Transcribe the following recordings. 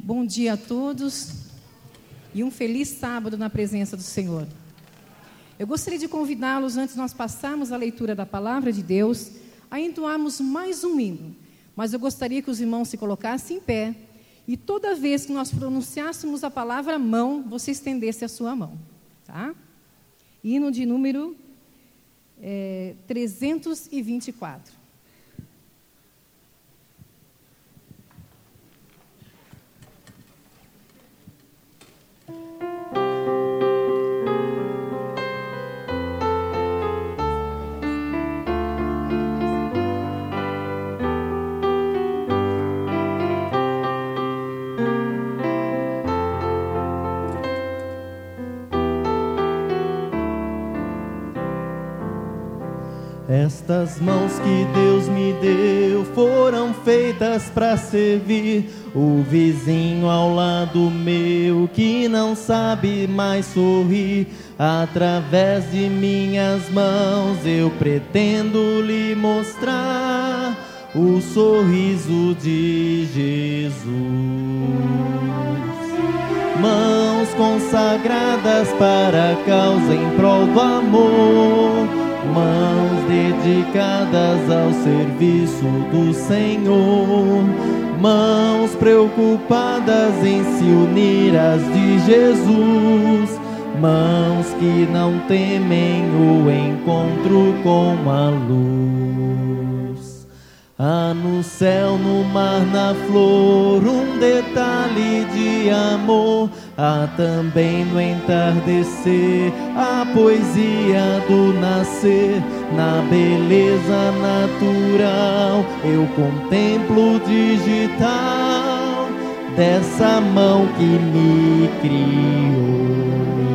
Bom dia a todos e um feliz sábado na presença do Senhor. Eu gostaria de convidá-los, antes de nós passarmos a leitura da Palavra de Deus, a entoarmos mais um hino. Mas eu gostaria que os irmãos se colocassem em pé e toda vez que nós pronunciássemos a palavra mão, você estendesse a sua mão. Tá? Hino de número 324. Estas mãos que Deus me deu foram feitas para servir o vizinho ao lado meu que não sabe mais sorrir. Através de minhas mãos eu pretendo lhe mostrar o sorriso de Jesus. Mãos consagradas para a causa em prol do amor, mãos dedicadas ao serviço do Senhor, mãos preocupadas em se unir às de Jesus, mãos que não temem o encontro com a luz. Há no céu, no mar, na flor, um detalhe de amor. Há também no entardecer a poesia do nascer. Na beleza natural eu contemplo o digital dessa mão que me criou.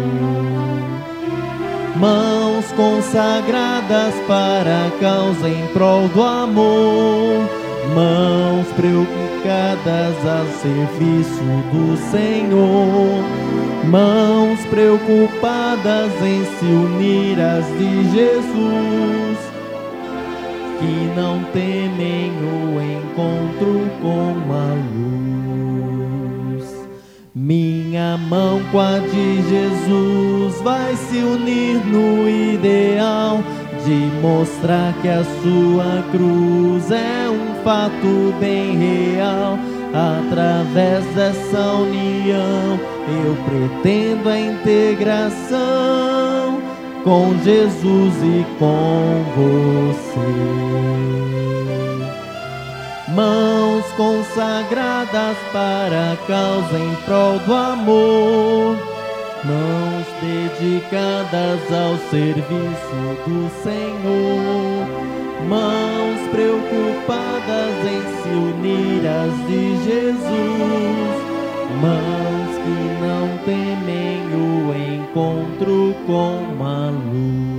Mãos consagradas para a causa em prol do amor, mãos preocupadas ao serviço do Senhor, mãos preocupadas em se unir às de Jesus, que não temem o encontro com a luz. Minha mão com a de Jesus vai se unir no ideal de mostrar que a sua cruz é um fato bem real. Através dessa união eu pretendo a integração com Jesus e com você. Mãos consagradas para a causa em prol do amor, mãos dedicadas ao serviço do Senhor, mãos preocupadas em se unir às de Jesus, mãos que não temem o encontro com a luz.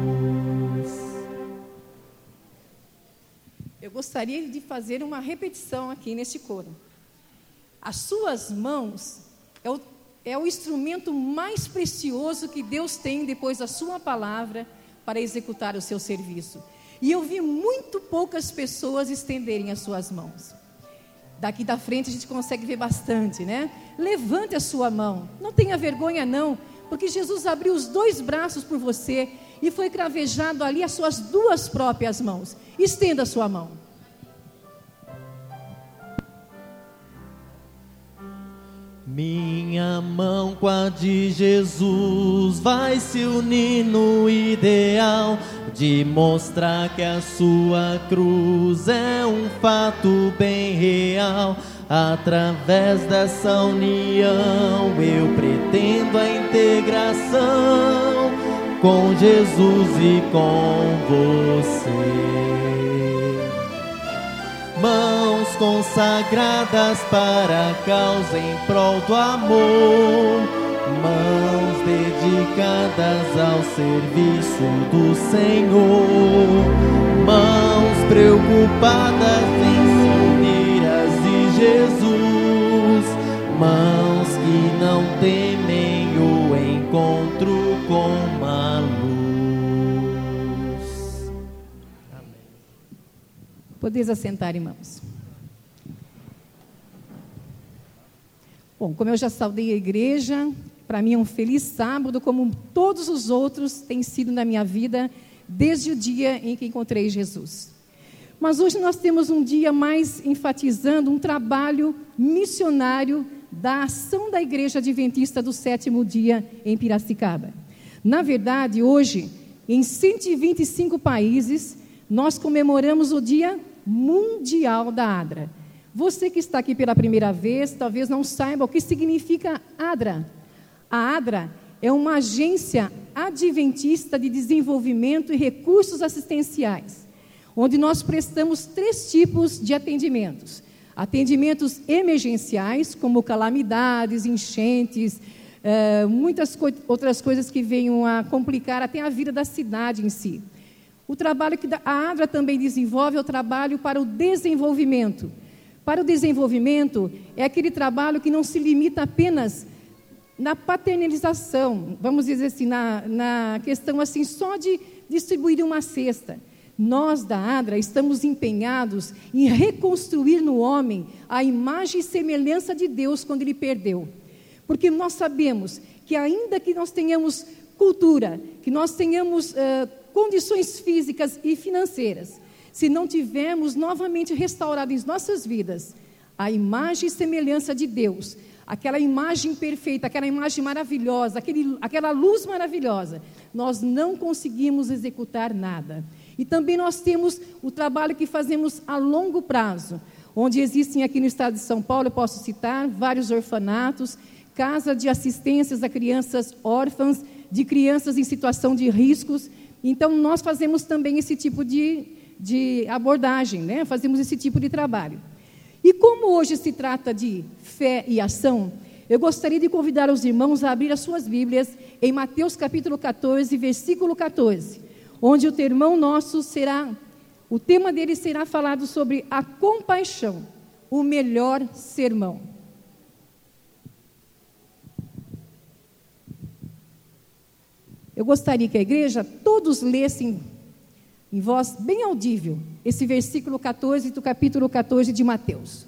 Eu gostaria de fazer uma repetição aqui neste coro. As suas mãos é o instrumento mais precioso que Deus tem depois da sua palavra para executar o seu serviço. E eu vi muito poucas pessoas estenderem as suas mãos. Daqui da frente a gente consegue ver bastante, né? Levante a sua mão, não tenha vergonha não, porque Jesus abriu os dois braços por você e foi cravejado ali as suas duas próprias mãos. Estenda a sua mão. Minha mão com a de Jesus vai se unir no ideal de mostrar que a sua cruz é um fato bem real. Através dessa união eu pretendo a integração com Jesus e com você. Mãos consagradas para a causa em prol do amor, mãos dedicadas ao serviço do Senhor, mãos preocupadas em se unir às de Jesus, mãos que não temem o encontro com a luz. Amém. Podeis assentar, irmãos. Bom, como eu já saudei a igreja, para mim é um feliz sábado, como todos os outros têm sido na minha vida, desde o dia em que encontrei Jesus. Mas hoje nós temos um dia mais enfatizando um trabalho missionário da ação da Igreja Adventista do Sétimo Dia em Piracicaba. Na verdade, hoje, em 125 países, nós comemoramos o Dia Mundial da ADRA. Você que está aqui pela primeira vez, talvez não saiba o que significa ADRA. A ADRA é uma agência adventista de desenvolvimento e recursos assistenciais, onde nós prestamos 3 tipos de atendimentos. Atendimentos emergenciais, como calamidades, enchentes, muitas outras coisas que venham a complicar até a vida da cidade em si. O trabalho que a ADRA também desenvolve é o trabalho para o desenvolvimento. Para o desenvolvimento, é aquele trabalho que não se limita apenas na paternalização, vamos dizer assim, na questão assim, só de distribuir uma cesta. Nós, da ADRA, estamos empenhados em reconstruir no homem a imagem e semelhança de Deus quando ele perdeu. Porque nós sabemos que ainda que nós tenhamos cultura, que nós tenhamos condições físicas e financeiras, se não tivermos novamente restaurado em nossas vidas a imagem e semelhança de Deus, aquela imagem perfeita, aquela imagem maravilhosa, aquela luz maravilhosa, nós não conseguimos executar nada. E também nós temos o trabalho que fazemos a longo prazo, onde existem aqui no estado de São Paulo, eu posso citar, vários orfanatos, casa de assistências a crianças órfãs, de crianças em situação de riscos. Então, nós fazemos também esse tipo de abordagem, né? Fazemos esse tipo de trabalho. E como hoje se trata de fé e ação, eu gostaria de convidar os irmãos a abrir as suas Bíblias em Mateus capítulo 14, versículo 14, onde o tema dele será falado sobre a compaixão, o melhor sermão. Eu gostaria que a igreja todos lessem em voz bem audível esse versículo 14 do capítulo 14 de Mateus.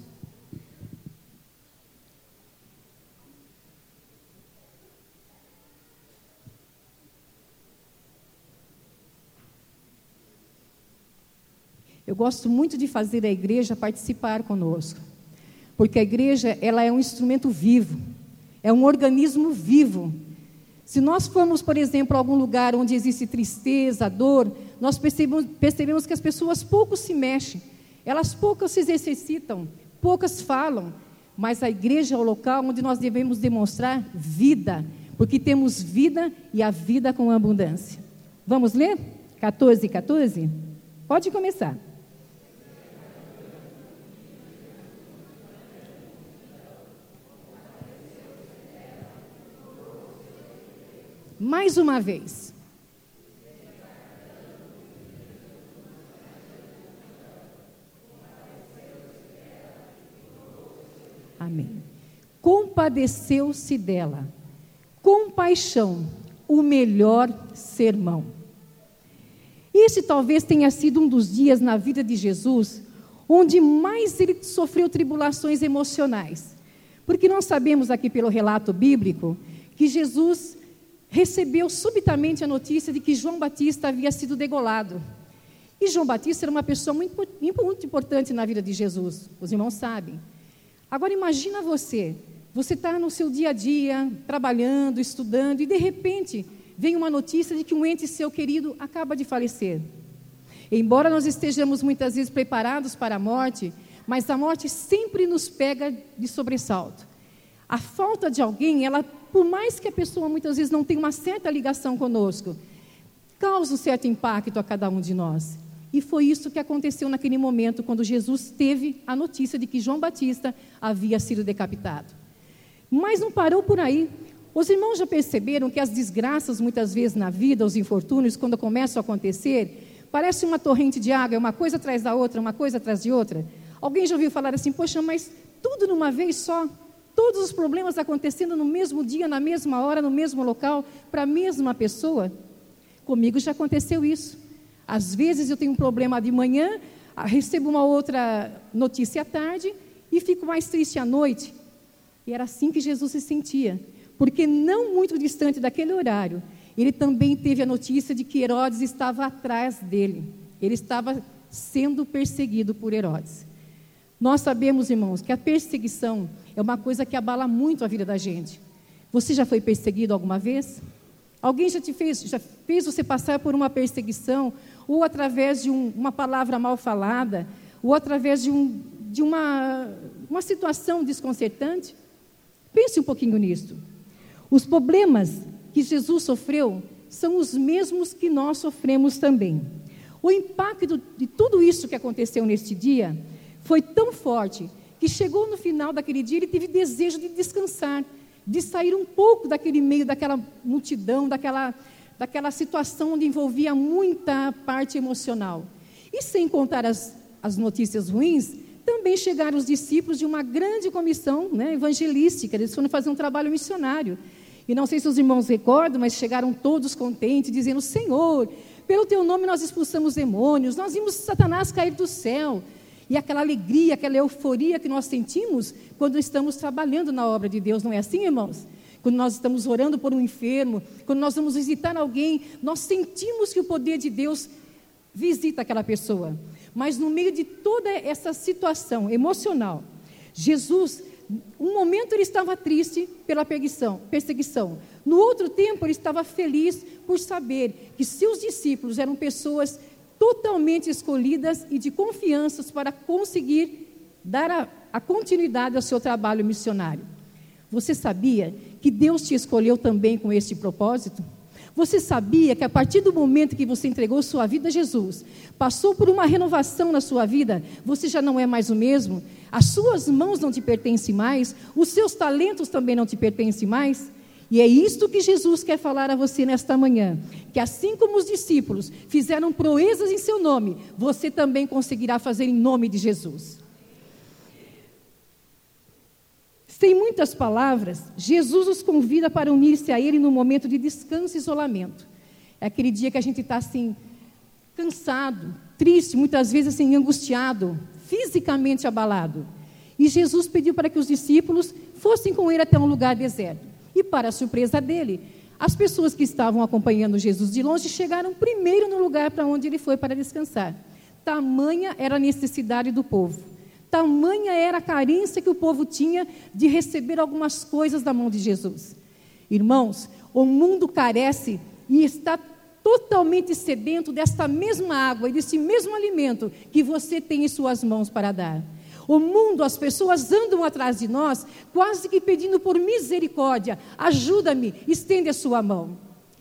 Eu gosto muito de fazer a igreja participar conosco, porque a igreja ela é um instrumento vivo, é um organismo vivo. Se nós formos, por exemplo, a algum lugar onde existe tristeza, dor, nós percebemos que as pessoas pouco se mexem, elas poucas se exercitam, poucas falam, mas a igreja é o local onde nós devemos demonstrar vida, porque temos vida e a vida com abundância. Vamos ler? 14. Pode começar. Mais uma vez. Amém. Compadeceu-se dela. Compaixão, o melhor sermão. Esse talvez tenha sido um dos dias na vida de Jesus onde mais ele sofreu tribulações emocionais. Porque nós sabemos aqui pelo relato bíblico que Jesus recebeu subitamente a notícia de que João Batista havia sido degolado. E João Batista era uma pessoa muito importante na vida de Jesus, os irmãos sabem. Agora imagina você está no seu dia a dia, trabalhando, estudando, e de repente vem uma notícia de que um ente seu querido acaba de falecer. Embora nós estejamos muitas vezes preparados para a morte, mas a morte sempre nos pega de sobressalto. A falta de alguém, ela, por mais que a pessoa muitas vezes não tenha uma certa ligação conosco, causa um certo impacto a cada um de nós. E foi isso que aconteceu naquele momento, quando Jesus teve a notícia de que João Batista havia sido decapitado. Mas não parou por aí. Os irmãos já perceberam que as desgraças, muitas vezes na vida, os infortúnios, quando começam a acontecer, parece uma torrente de água, é uma coisa atrás da outra, uma coisa atrás de outra. Alguém já ouviu falar assim, poxa, mas tudo numa vez só? Todos os problemas acontecendo no mesmo dia, na mesma hora, no mesmo local, para a mesma pessoa? Comigo já aconteceu isso. Às vezes eu tenho um problema de manhã, recebo uma outra notícia à tarde e fico mais triste à noite. E era assim que Jesus se sentia, porque não muito distante daquele horário, ele também teve a notícia de que Herodes estava atrás dele. Ele estava sendo perseguido por Herodes. Nós sabemos, irmãos, que a perseguição é uma coisa que abala muito a vida da gente. Você já foi perseguido alguma vez? Alguém já fez você passar por uma perseguição, ou através de uma palavra mal falada, ou através de uma situação desconcertante? Pense um pouquinho nisso. Os problemas que Jesus sofreu são os mesmos que nós sofremos também. O impacto de tudo isso que aconteceu neste dia foi tão forte que chegou no final daquele dia, ele teve desejo de descansar, de sair um pouco daquele meio, daquela multidão, daquela situação onde envolvia muita parte emocional. E sem contar as notícias ruins, também chegaram os discípulos de uma grande comissão, né, evangelística. Eles foram fazer um trabalho missionário. E não sei se os irmãos recordam, mas chegaram todos contentes, dizendo: Senhor, pelo teu nome nós expulsamos demônios, nós vimos Satanás cair do céu. E aquela alegria, aquela euforia que nós sentimos quando estamos trabalhando na obra de Deus, não é assim, irmãos? Quando nós estamos orando por um enfermo, quando nós vamos visitar alguém, nós sentimos que o poder de Deus visita aquela pessoa. Mas no meio de toda essa situação emocional, Jesus, um momento ele estava triste pela perseguição. No outro tempo ele estava feliz por saber que seus discípulos eram pessoas totalmente escolhidas e de confiança para conseguir dar a continuidade ao seu trabalho missionário. Você sabia que Deus te escolheu também com este propósito? Você sabia que a partir do momento que você entregou sua vida a Jesus, passou por uma renovação na sua vida, você já não é mais o mesmo? As suas mãos não te pertencem mais, os seus talentos também não te pertencem mais? E é isto que Jesus quer falar a você nesta manhã, que assim como os discípulos fizeram proezas em seu nome, você também conseguirá fazer em nome de Jesus. Sem muitas palavras, Jesus nos convida para unir-se a Ele no momento de descanso e isolamento. É aquele dia que a gente está assim, cansado, triste, muitas vezes assim, angustiado, fisicamente abalado. E Jesus pediu para que os discípulos fossem com Ele até um lugar deserto. E para a surpresa dele, as pessoas que estavam acompanhando Jesus de longe chegaram primeiro no lugar para onde ele foi para descansar. Tamanha era a necessidade do povo. Tamanha era a carência que o povo tinha de receber algumas coisas da mão de Jesus. Irmãos, o mundo carece e está totalmente sedento desta mesma água e desse mesmo alimento que você tem em suas mãos para dar. O mundo, as pessoas andam atrás de nós, quase que pedindo por misericórdia: ajuda-me, estende a sua mão.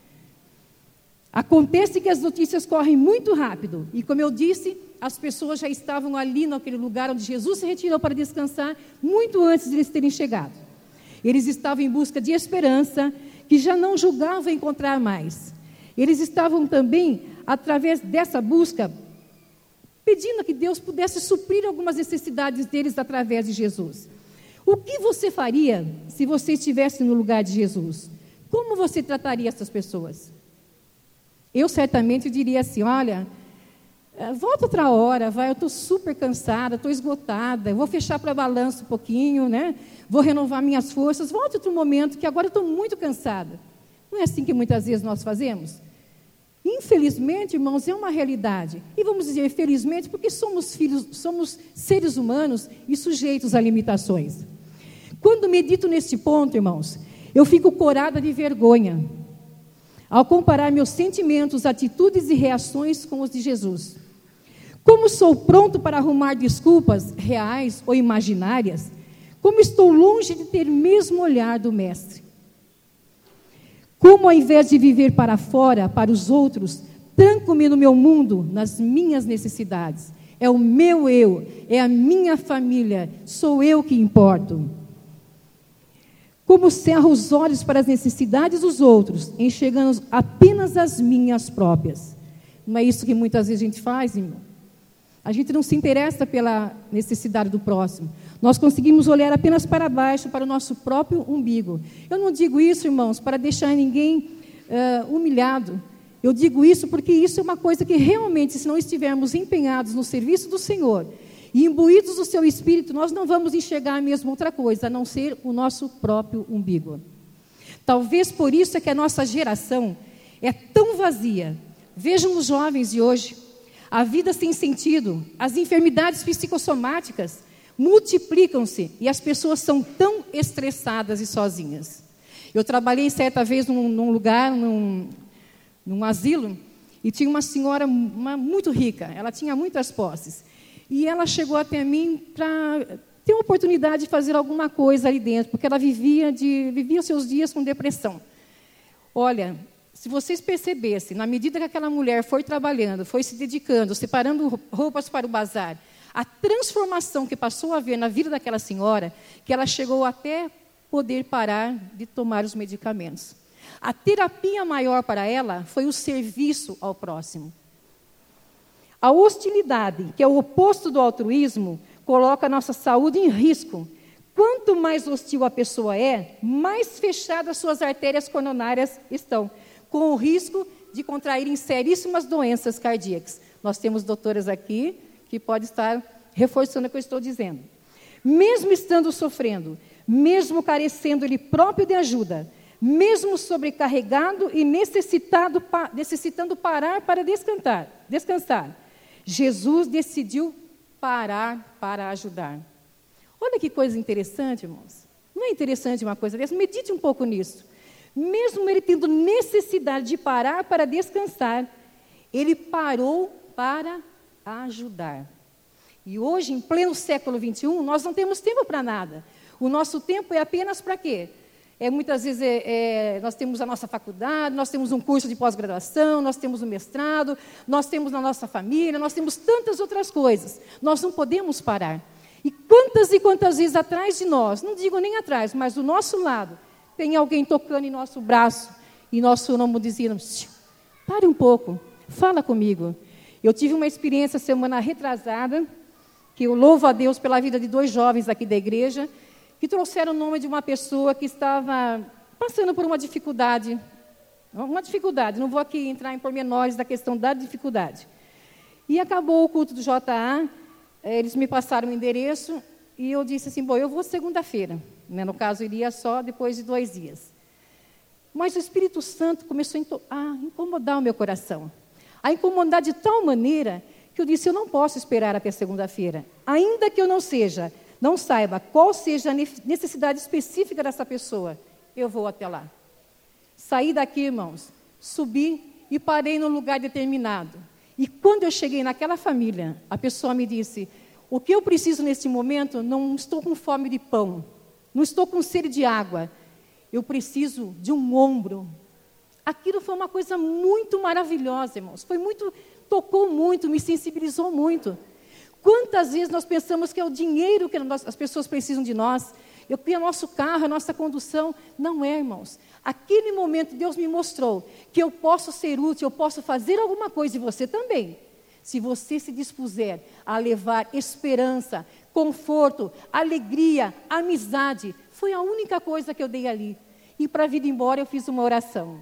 Acontece que as notícias correm muito rápido, e como eu disse, as pessoas já estavam ali naquele lugar onde Jesus se retirou para descansar, muito antes de eles terem chegado. Eles estavam em busca de esperança, que já não julgavam encontrar mais. Eles estavam também, através dessa busca, pedindo que Deus pudesse suprir algumas necessidades deles através de Jesus. O que você faria se você estivesse no lugar de Jesus? Como você trataria essas pessoas? Eu certamente diria assim: olha, volta outra hora, vai, eu estou super cansada, estou esgotada, eu vou fechar para balanço um pouquinho, né? Vou renovar minhas forças, volta outro momento, que agora eu estou muito cansada. Não é assim que muitas vezes nós fazemos? Infelizmente, irmãos, é uma realidade. E vamos dizer felizmente, porque somos seres humanos e sujeitos a limitações. Quando medito neste ponto, irmãos, eu fico corada de vergonha ao comparar meus sentimentos, atitudes e reações com os de Jesus. Como sou pronto para arrumar desculpas reais ou imaginárias, como estou longe de ter o mesmo olhar do Mestre. Como, ao invés de viver para fora, para os outros, tranco-me no meu mundo, nas minhas necessidades. É o meu eu, é a minha família, sou eu que importo. Como cerro os olhos para as necessidades dos outros, enxergando apenas as minhas próprias. Não é isso que muitas vezes a gente faz, irmão? A gente não se interessa pela necessidade do próximo. Nós conseguimos olhar apenas para baixo, para o nosso próprio umbigo. Eu não digo isso, irmãos, para deixar ninguém humilhado. Eu digo isso porque isso é uma coisa que realmente, se não estivermos empenhados no serviço do Senhor, E imbuídos do seu Espírito, nós não vamos enxergar mesmo outra coisa, a não ser o nosso próprio umbigo. Talvez por isso é que a nossa geração é tão vazia. Vejam os jovens de hoje, a vida sem sentido, as enfermidades psicossomáticas multiplicam-se e as pessoas são tão estressadas e sozinhas. Eu trabalhei certa vez num lugar, num asilo, e tinha uma senhora muito rica, ela tinha muitas posses. E ela chegou até mim para ter uma oportunidade de fazer alguma coisa ali dentro, porque ela vivia os seus dias com depressão. Olha, se vocês percebessem, na medida que aquela mulher foi trabalhando, foi se dedicando, separando roupas para o bazar, a transformação que passou a ver na vida daquela senhora, que ela chegou até poder parar de tomar os medicamentos. A terapia maior para ela foi o serviço ao próximo. A hostilidade, que é o oposto do altruísmo, coloca a nossa saúde em risco. Quanto mais hostil a pessoa é, mais fechadas suas artérias coronárias estão, com o risco de contraírem seríssimas doenças cardíacas. Nós temos doutoras aqui que pode estar reforçando o que eu estou dizendo. Mesmo estando sofrendo, mesmo carecendo ele próprio de ajuda, mesmo sobrecarregado e necessitando parar para descansar, Jesus decidiu parar para ajudar. Olha que coisa interessante, irmãos. Não é interessante uma coisa dessa? Medite um pouco nisso. Mesmo ele tendo necessidade de parar para descansar, ele parou para ajudar. E hoje, em pleno século XXI, nós não temos tempo para nada. O nosso tempo é apenas para quê? Muitas vezes nós temos a nossa faculdade, nós temos um curso de pós-graduação, nós temos um mestrado, nós temos na nossa família, nós temos tantas outras coisas. Nós não podemos parar. E quantas vezes atrás de nós, não digo nem atrás, mas do nosso lado, tem alguém tocando em nosso braço e nosso nome dizendo, pare um pouco, fala comigo. Eu tive uma experiência semana retrasada, que eu louvo a Deus pela vida de 2 jovens aqui da igreja, que trouxeram o nome de uma pessoa que estava passando por uma dificuldade, não vou aqui entrar em pormenores da questão da dificuldade. E acabou o culto do JA, eles me passaram o endereço, e eu disse assim, eu vou segunda-feira, né? No caso, iria só depois de 2 dias. Mas o Espírito Santo começou a incomodar o meu coração, a incomodar de tal maneira que eu disse, eu não posso esperar até segunda-feira, ainda que eu não saiba qual seja a necessidade específica dessa pessoa, eu vou até lá. Saí daqui, irmãos, subi e parei num lugar determinado. E quando eu cheguei naquela família, a pessoa me disse, o que eu preciso nesse momento, não estou com fome de pão, não estou com sede de água, eu preciso de um ombro. Aquilo foi uma coisa muito maravilhosa, irmãos, tocou muito, me sensibilizou muito. Quantas vezes nós pensamos que é o dinheiro que as pessoas precisam de nós, que é o nosso carro, a nossa condução. Não é, irmãos. Aquele momento Deus me mostrou que eu posso ser útil, eu posso fazer alguma coisa, e você também. Se você se dispuser a levar esperança, conforto, alegria, amizade, foi a única coisa que eu dei ali. E para vir embora eu fiz uma oração.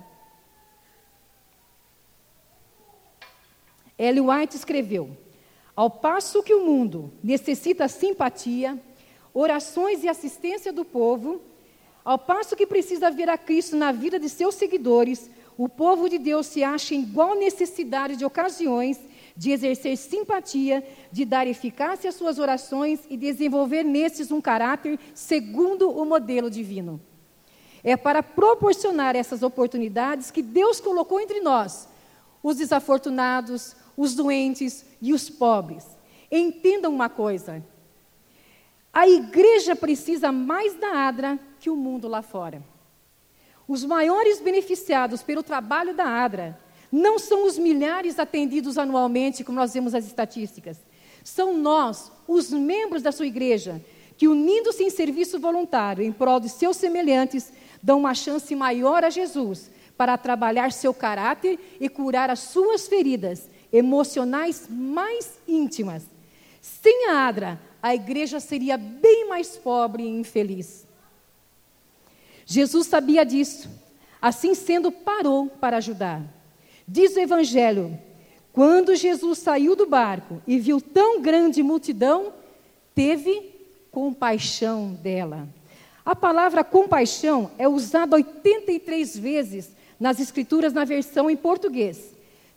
Ellen White escreveu, ao passo que o mundo necessita simpatia, orações e assistência do povo, ao passo que precisa ver a Cristo na vida de seus seguidores, o povo de Deus se acha em igual necessidade de ocasiões de exercer simpatia, de dar eficácia às suas orações e desenvolver nesses um caráter segundo o modelo divino. É para proporcionar essas oportunidades que Deus colocou entre nós, os desafortunados, os doentes e os pobres. Entendam uma coisa, a igreja precisa mais da ADRA que o mundo lá fora. Os maiores beneficiados pelo trabalho da ADRA não são os milhares atendidos anualmente, como nós vemos nas estatísticas. São nós, os membros da sua igreja, que unindo-se em serviço voluntário em prol de seus semelhantes, dão uma chance maior a Jesus para trabalhar seu caráter e curar as suas feridas emocionais mais íntimas. Sem a ADRA, a igreja seria bem mais pobre e infeliz. Jesus sabia disso. Assim sendo, parou para ajudar. Diz o Evangelho, Quando Jesus saiu do barco e viu tão grande multidão, teve compaixão dela. A palavra compaixão é usada 83 vezes nas Escrituras na versão em português,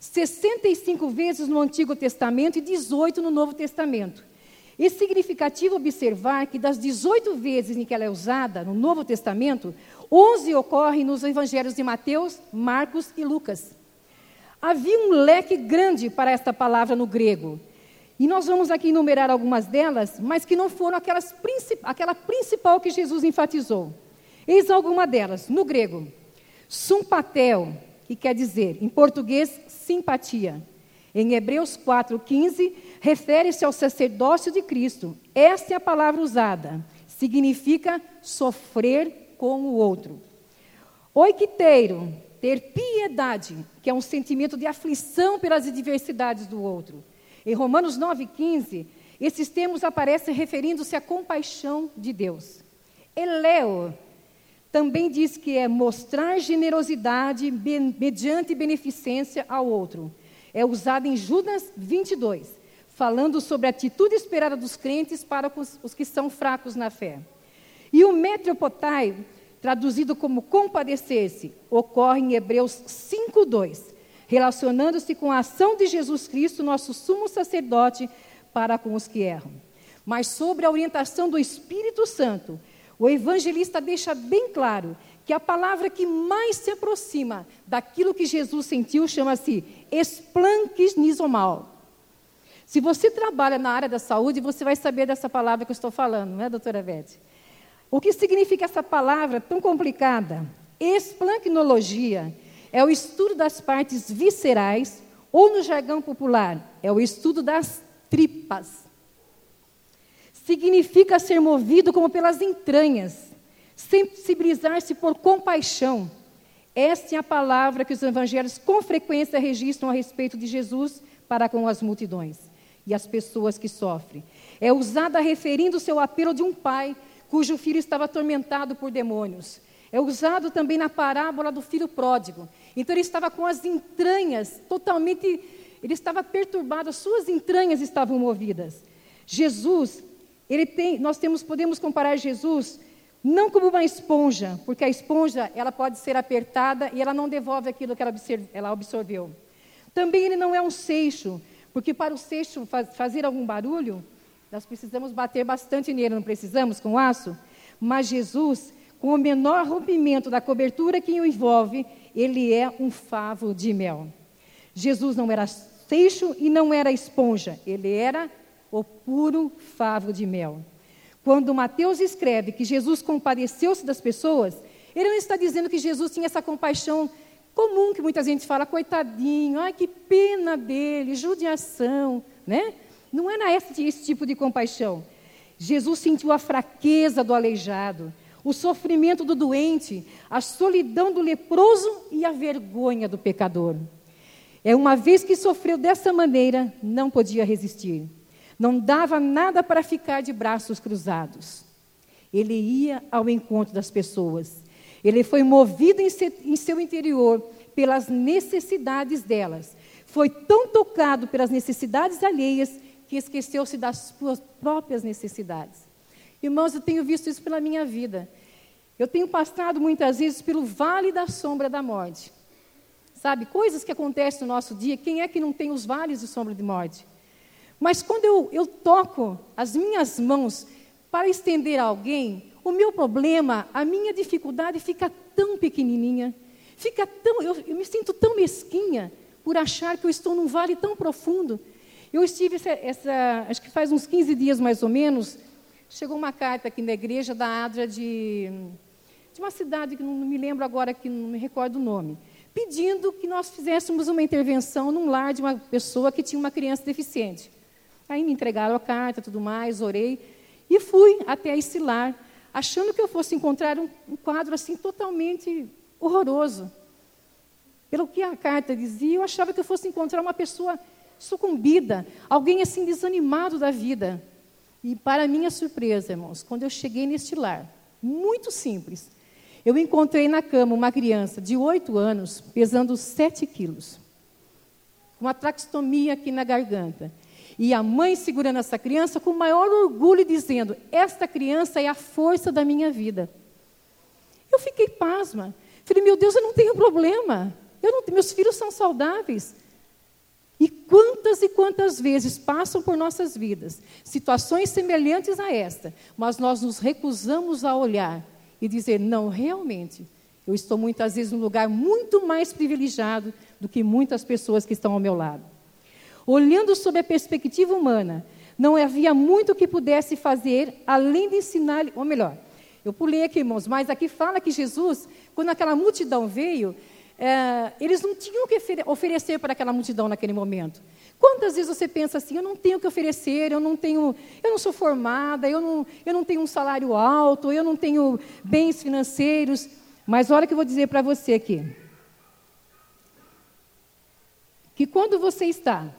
65 vezes no Antigo Testamento e 18 no Novo Testamento. É significativo observar que das 18 vezes em que ela é usada no Novo Testamento, 11 ocorrem nos evangelhos de Mateus, Marcos e Lucas. Havia um leque grande para esta palavra no grego. E nós vamos aqui enumerar algumas delas, mas que não foram aquela principal que Jesus enfatizou. Eis alguma delas. No grego, sympatheo, que quer dizer, em português, simpatia. Em Hebreus 4,15, refere-se ao sacerdócio de Cristo. Esta é a palavra usada. Significa sofrer com o outro. Oikiteiro, ter piedade, que é um sentimento de aflição pelas adversidades do outro. Em Romanos 9,15, esses termos aparecem referindo-se à compaixão de Deus. Eleo também diz que é mostrar generosidade mediante beneficência ao outro. É usado em Judas 22, falando sobre a atitude esperada dos crentes para os que são fracos na fé. E o metriopotai, traduzido como compadecer-se, ocorre em Hebreus 5,2, relacionando-se com a ação de Jesus Cristo, nosso sumo sacerdote, para com os que erram. Mas sobre a orientação do Espírito Santo, o evangelista deixa bem claro que a palavra que mais se aproxima daquilo que Jesus sentiu chama-se esplancnisomai. Se você trabalha na área da saúde, você vai saber dessa palavra que eu estou falando, não é, doutora Beth? O que significa essa palavra tão complicada? Esplancnologia é o estudo das partes viscerais, ou no jargão popular, é o estudo das tripas. Significa ser movido como pelas entranhas, sensibilizar-se por compaixão. Esta é a palavra que os evangelhos com frequência registram a respeito de Jesus para com as multidões e as pessoas que sofrem. É usada referindo-se ao apelo de um pai cujo filho estava atormentado por demônios. É usado também na parábola do filho pródigo. Então ele estava com as entranhas totalmente, ele estava perturbado, as suas entranhas estavam movidas. Jesus, podemos comparar Jesus não como uma esponja, porque a esponja ela pode ser apertada e ela não devolve aquilo que ela absorveu. Também ele não é um seixo, porque para o seixo fazer algum barulho, nós precisamos bater bastante nele, não precisamos, com aço? Mas Jesus, com o menor rompimento da cobertura que o envolve, ele é um favo de mel. Jesus não era seixo e não era esponja, ele era o puro favo de mel. Quando Mateus escreve que Jesus compadeceu-se das pessoas, ele não está dizendo que Jesus tinha essa compaixão comum que muita gente fala, coitadinho, ai que pena dele, judiação, né? Não era esse tipo de compaixão. Jesus sentiu a fraqueza do aleijado, o sofrimento do doente, a solidão do leproso e a vergonha do pecador. Uma vez que sofreu dessa maneira, não podia resistir. Não dava nada para ficar de braços cruzados. Ele ia ao encontro das pessoas. Ele foi movido em seu interior pelas necessidades delas. Foi tão tocado pelas necessidades alheias que esqueceu-se das suas próprias necessidades. Irmãos, eu tenho visto isso pela minha vida. Eu tenho passado muitas vezes pelo vale da sombra da morte. Sabe, coisas que acontecem no nosso dia, quem é que não tem os vales de sombra de morte? Mas quando eu toco as minhas mãos para estender a alguém, o meu problema, a minha dificuldade fica tão pequenininha, eu me sinto tão mesquinha por achar que eu estou num vale tão profundo. Eu estive, acho que faz uns 15 dias mais ou menos, chegou uma carta aqui na igreja da Adra de uma cidade que não me lembro agora, que não me recordo o nome, pedindo que nós fizéssemos uma intervenção num lar de uma pessoa que tinha uma criança deficiente. Aí me entregaram a carta, tudo mais, orei, e fui até esse lar, achando que eu fosse encontrar um quadro assim totalmente horroroso. Pelo que a carta dizia, eu achava que eu fosse encontrar uma pessoa sucumbida, alguém assim desanimado da vida. E para minha surpresa, irmãos, quando eu cheguei neste lar, muito simples, eu encontrei na cama uma criança de 8 anos, pesando 7 quilos, com uma traqueostomia aqui na garganta. E a mãe segurando essa criança com o maior orgulho, dizendo: esta criança é a força da minha vida. Eu fiquei pasma. Falei: meu Deus, eu não tenho problema. Meus filhos são saudáveis. E quantas vezes passam por nossas vidas situações semelhantes a esta, mas nós nos recusamos a olhar e dizer: não, realmente, eu estou muitas vezes num lugar muito mais privilegiado do que muitas pessoas que estão ao meu lado. Olhando sob a perspectiva humana, não havia muito que pudesse fazer, além de ensinar, ou melhor, eu pulei aqui, irmãos, mas aqui fala que Jesus, quando aquela multidão veio, eles não tinham o que oferecer para aquela multidão naquele momento. Quantas vezes você pensa assim: eu não tenho o que oferecer, eu não sou formada, eu não tenho um salário alto, eu não tenho bens financeiros. Mas olha o que eu vou dizer para você aqui. Que quando você está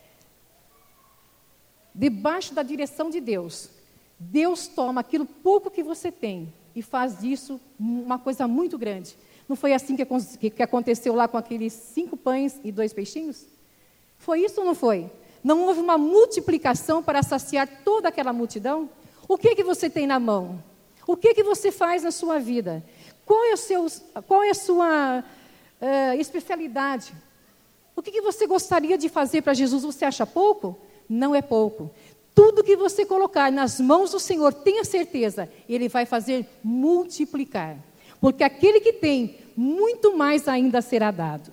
debaixo da direção de Deus, Deus toma aquilo pouco que você tem e faz disso uma coisa muito grande. Não foi assim que aconteceu lá com aqueles 5 pães e 2 peixinhos? Foi isso ou não foi? Não houve uma multiplicação para saciar toda aquela multidão? O que você tem na mão? O que você faz na sua vida? Qual é a sua especialidade? O que você gostaria de fazer para Jesus? Você acha pouco? Não é pouco. Tudo que você colocar nas mãos do Senhor, tenha certeza, Ele vai fazer multiplicar. Porque aquele que tem, muito mais ainda será dado.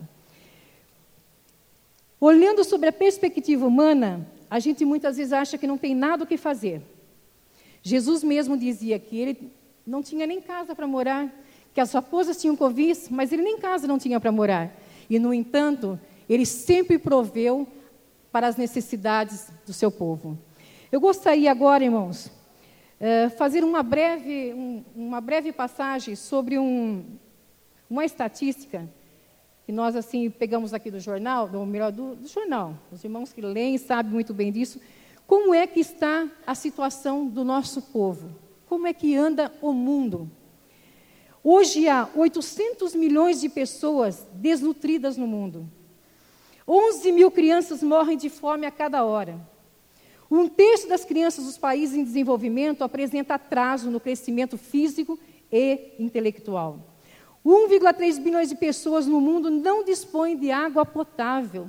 Olhando sobre a perspectiva humana, a gente muitas vezes acha que não tem nada o que fazer. Jesus mesmo dizia que ele não tinha nem casa para morar, que as raposas tinham covis, mas ele nem casa não tinha para morar. E, no entanto, ele sempre proveu para as necessidades do seu povo. Eu gostaria agora, irmãos, fazer uma breve passagem sobre uma estatística que nós assim pegamos aqui do jornal, do jornal. Os irmãos que leem sabem muito bem disso. Como é que está a situação do nosso povo? Como é que anda o mundo? Hoje há 800 milhões de pessoas desnutridas no mundo. 11 mil crianças morrem de fome a cada hora. 1/3 das crianças dos países em desenvolvimento apresenta atraso no crescimento físico e intelectual. 1,3 bilhões de pessoas no mundo não dispõem de água potável.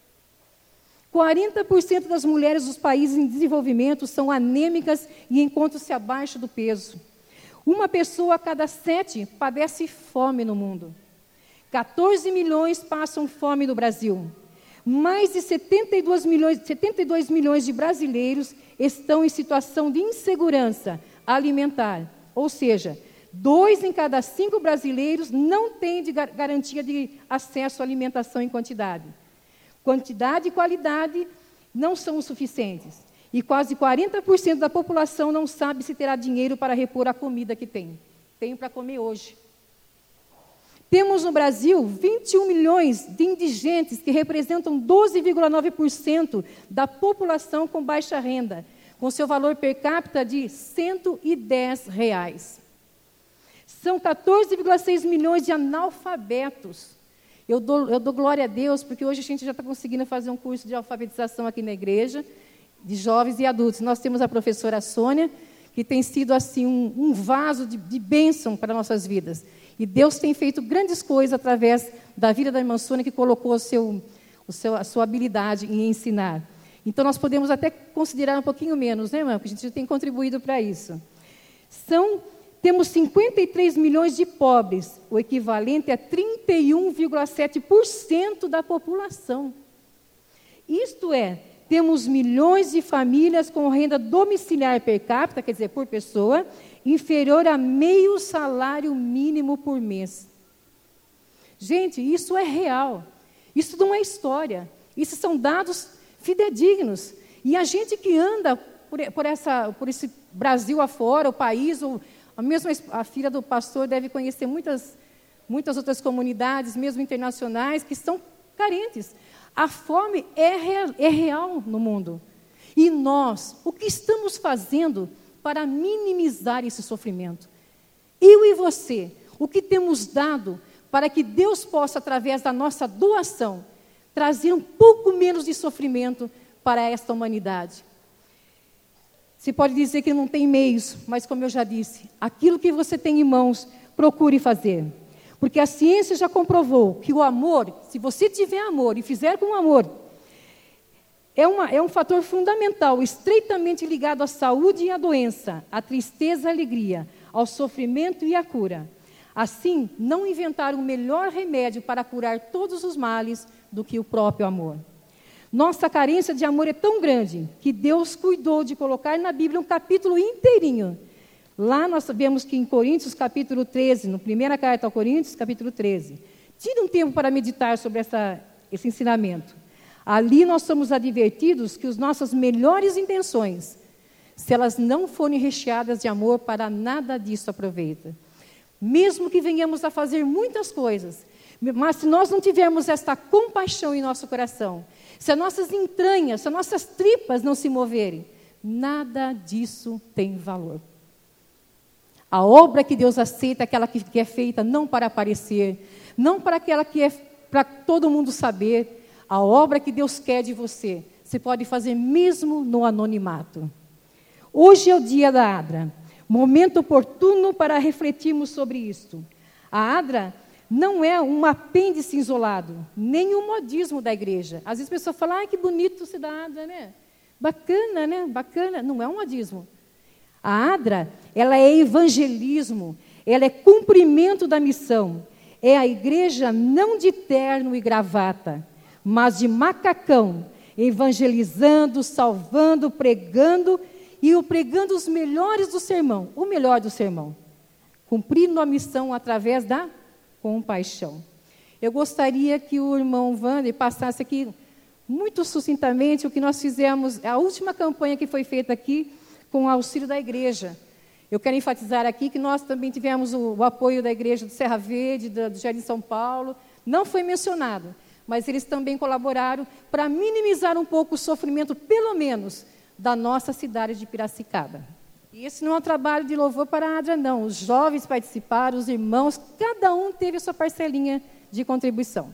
40% das mulheres dos países em desenvolvimento são anêmicas e encontram-se abaixo do peso. Uma pessoa a cada 7 padece fome no mundo. 14 milhões passam fome no Brasil. Mais de 72 milhões de brasileiros estão em situação de insegurança alimentar. Ou seja, 2 em cada 5 brasileiros não têm garantia de acesso à alimentação em quantidade. Quantidade e qualidade não são o suficientes. E quase 40% da população não sabe se terá dinheiro para repor a comida que tem. Tem para comer hoje. Temos no Brasil 21 milhões de indigentes, que representam 12,9% da população com baixa renda, com seu valor per capita de R$ 110. São 14,6 milhões de analfabetos. Eu dou glória a Deus, porque hoje a gente já está conseguindo fazer um curso de alfabetização aqui na igreja, de jovens e adultos. Nós temos a professora Sônia, que tem sido assim um vaso de bênção para nossas vidas. E Deus tem feito grandes coisas através da vida da irmã Sônia, que colocou a sua habilidade em ensinar. Então, nós podemos até considerar um pouquinho menos, né, irmã? Porque a gente já tem contribuído para isso. Temos 53 milhões de pobres, o equivalente a 31,7% da população. Isto é, temos milhões de famílias com renda domiciliar per capita, quer dizer, por pessoa, inferior a meio salário mínimo por mês. Gente, isso é real. Isso não é história. Isso são dados fidedignos. E a gente que anda por esse Brasil afora, o país, mesmo a filha do pastor deve conhecer muitas outras comunidades, mesmo internacionais, que estão carentes. A fome é real no mundo. E nós, o que estamos fazendo para minimizar esse sofrimento? Eu e você, o que temos dado para que Deus possa, através da nossa doação, trazer um pouco menos de sofrimento para esta humanidade. Você pode dizer que não tem meios, mas como eu já disse, aquilo que você tem em mãos, procure fazer. Porque a ciência já comprovou que o amor, se você tiver amor e fizer com amor, é um fator fundamental, estreitamente ligado à saúde e à doença, à tristeza e à alegria, ao sofrimento e à cura. Assim, não inventaram um melhor remédio para curar todos os males do que o próprio amor. Nossa carência de amor é tão grande que Deus cuidou de colocar na Bíblia um capítulo inteirinho. Lá nós sabemos que em Coríntios, capítulo 13, na primeira carta ao Coríntios, capítulo 13. Tire um tempo para meditar sobre esse ensinamento. Ali nós somos advertidos que as nossas melhores intenções, se elas não forem recheadas de amor, para nada disso aproveita. Mesmo que venhamos a fazer muitas coisas, mas se nós não tivermos esta compaixão em nosso coração, se as nossas entranhas, se as nossas tripas não se moverem, nada disso tem valor. A obra que Deus aceita é aquela que é feita não para aparecer, não para aquela que é para todo mundo saber. A obra que Deus quer de você, você pode fazer mesmo no anonimato. Hoje é o dia da ADRA, momento oportuno para refletirmos sobre isto. A ADRA não é um apêndice isolado, nem um modismo da igreja. Às vezes a pessoa fala, que bonito você dá ADRA, né? Bacana, né? Bacana. Não é um modismo. A ADRA, ela é evangelismo, ela é cumprimento da missão. É a igreja não de terno e gravata, mas de macacão, evangelizando, salvando, pregando, e pregando os melhores do sermão, o melhor do sermão, cumprindo a missão através da compaixão. Eu gostaria que o irmão Wander passasse aqui, muito sucintamente, o que nós fizemos, a última campanha que foi feita aqui, com o auxílio da igreja. Eu quero enfatizar aqui que nós também tivemos o apoio da igreja do Serra Verde, do Jardim São Paulo, não foi mencionado, mas eles também colaboraram para minimizar um pouco o sofrimento, pelo menos, da nossa cidade de Piracicaba. E esse não é um trabalho de louvor para a ADRA, não. Os jovens participaram, os irmãos, cada um teve a sua parcelinha de contribuição.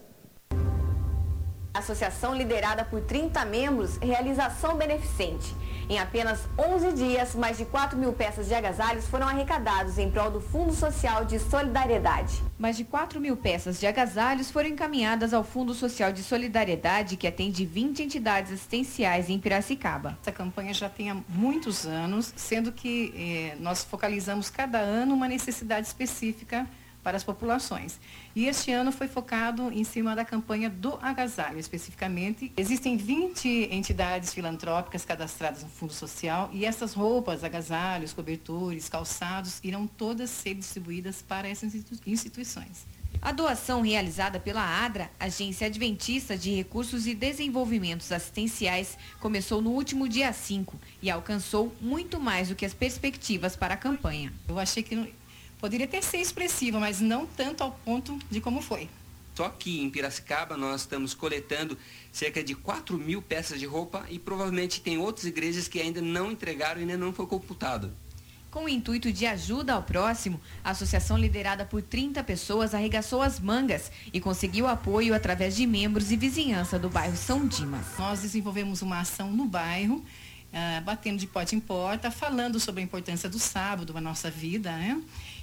A associação, liderada por 30 membros, realiza ação beneficente. Em apenas 11 dias, mais de 4.000 peças de agasalhos foram arrecadados em prol do Fundo Social de Solidariedade. Mais de 4.000 peças de agasalhos foram encaminhadas ao Fundo Social de Solidariedade, que atende 20 entidades assistenciais em Piracicaba. Essa campanha já tem há muitos anos, sendo que nós focalizamos cada ano uma necessidade específica para as populações. E este ano foi focado em cima da campanha do agasalho, especificamente. Existem 20 entidades filantrópicas cadastradas no Fundo Social e essas roupas, agasalhos, cobertores, calçados, irão todas ser distribuídas para essas instituições. A doação realizada pela ADRA, Agência Adventista de Recursos e Desenvolvimentos Assistenciais, começou no último dia 5 e alcançou muito mais do que as perspectivas para a campanha. Eu achei que poderia até ser expressiva, mas não tanto ao ponto de como foi. Só que em Piracicaba nós estamos coletando cerca de 4.000 peças de roupa e provavelmente tem outras igrejas que ainda não entregaram e ainda não foi computado. Com o intuito de ajuda ao próximo, a associação liderada por 30 pessoas arregaçou as mangas e conseguiu apoio através de membros e vizinhança do bairro São Dimas. Nós desenvolvemos uma ação no bairro, batendo de porta em porta, falando sobre a importância do sábado na nossa vida, né?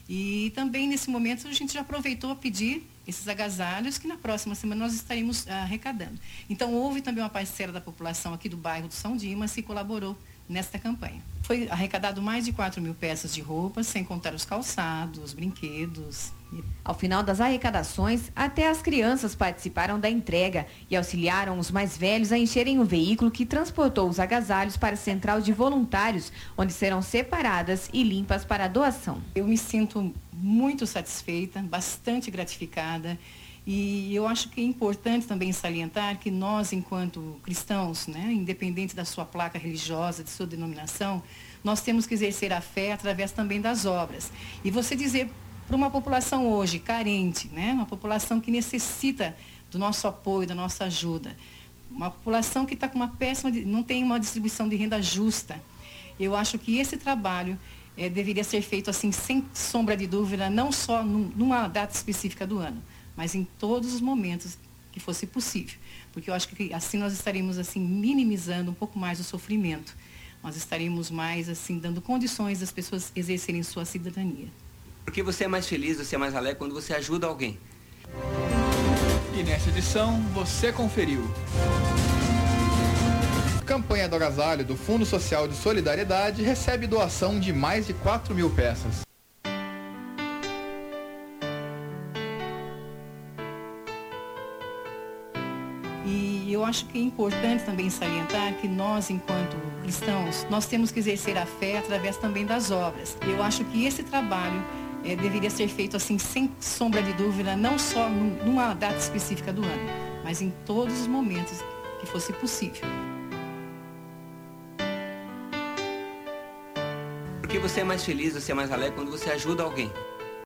E também, nesse momento, a gente já aproveitou a pedir esses agasalhos que na próxima semana nós estaremos arrecadando. Então, houve também uma parcela da população aqui do bairro do São Dimas que colaborou nesta campanha. Foi arrecadado mais de 4.000 peças de roupas, sem contar os calçados, os brinquedos. Ao final das arrecadações, até as crianças participaram da entrega e auxiliaram os mais velhos a encherem o veículo que transportou os agasalhos para a central de voluntários, onde serão separadas e limpas para a doação. Eu me sinto muito satisfeita, bastante gratificada. E eu acho que é importante também salientar que nós, enquanto cristãos, né, independente da sua placa religiosa, de sua denominação, nós temos que exercer a fé através também das obras. E você dizer para uma população hoje carente, né, uma população que necessita do nosso apoio, da nossa ajuda, uma população que está com uma péssima, não tem uma distribuição de renda justa, eu acho que esse trabalho deveria ser feito assim, sem sombra de dúvida, não só numa data específica do ano, mas em todos os momentos que fosse possível. Porque eu acho que assim nós estaríamos assim minimizando um pouco mais o sofrimento. Nós estaríamos mais assim dando condições das pessoas exercerem sua cidadania. Porque você é mais feliz, você é mais alegre quando você ajuda alguém. E nessa edição, você conferiu. Campanha do Agasalho do Fundo Social de Solidariedade recebe doação de mais de 4.000 peças. E eu acho que é importante também salientar que nós, enquanto cristãos, nós temos que exercer a fé através também das obras. Eu acho que esse trabalho deveria ser feito assim, sem sombra de dúvida, não só numa data específica do ano, mas em todos os momentos que fosse possível. Porque você é mais feliz, você é mais alegre quando você ajuda alguém.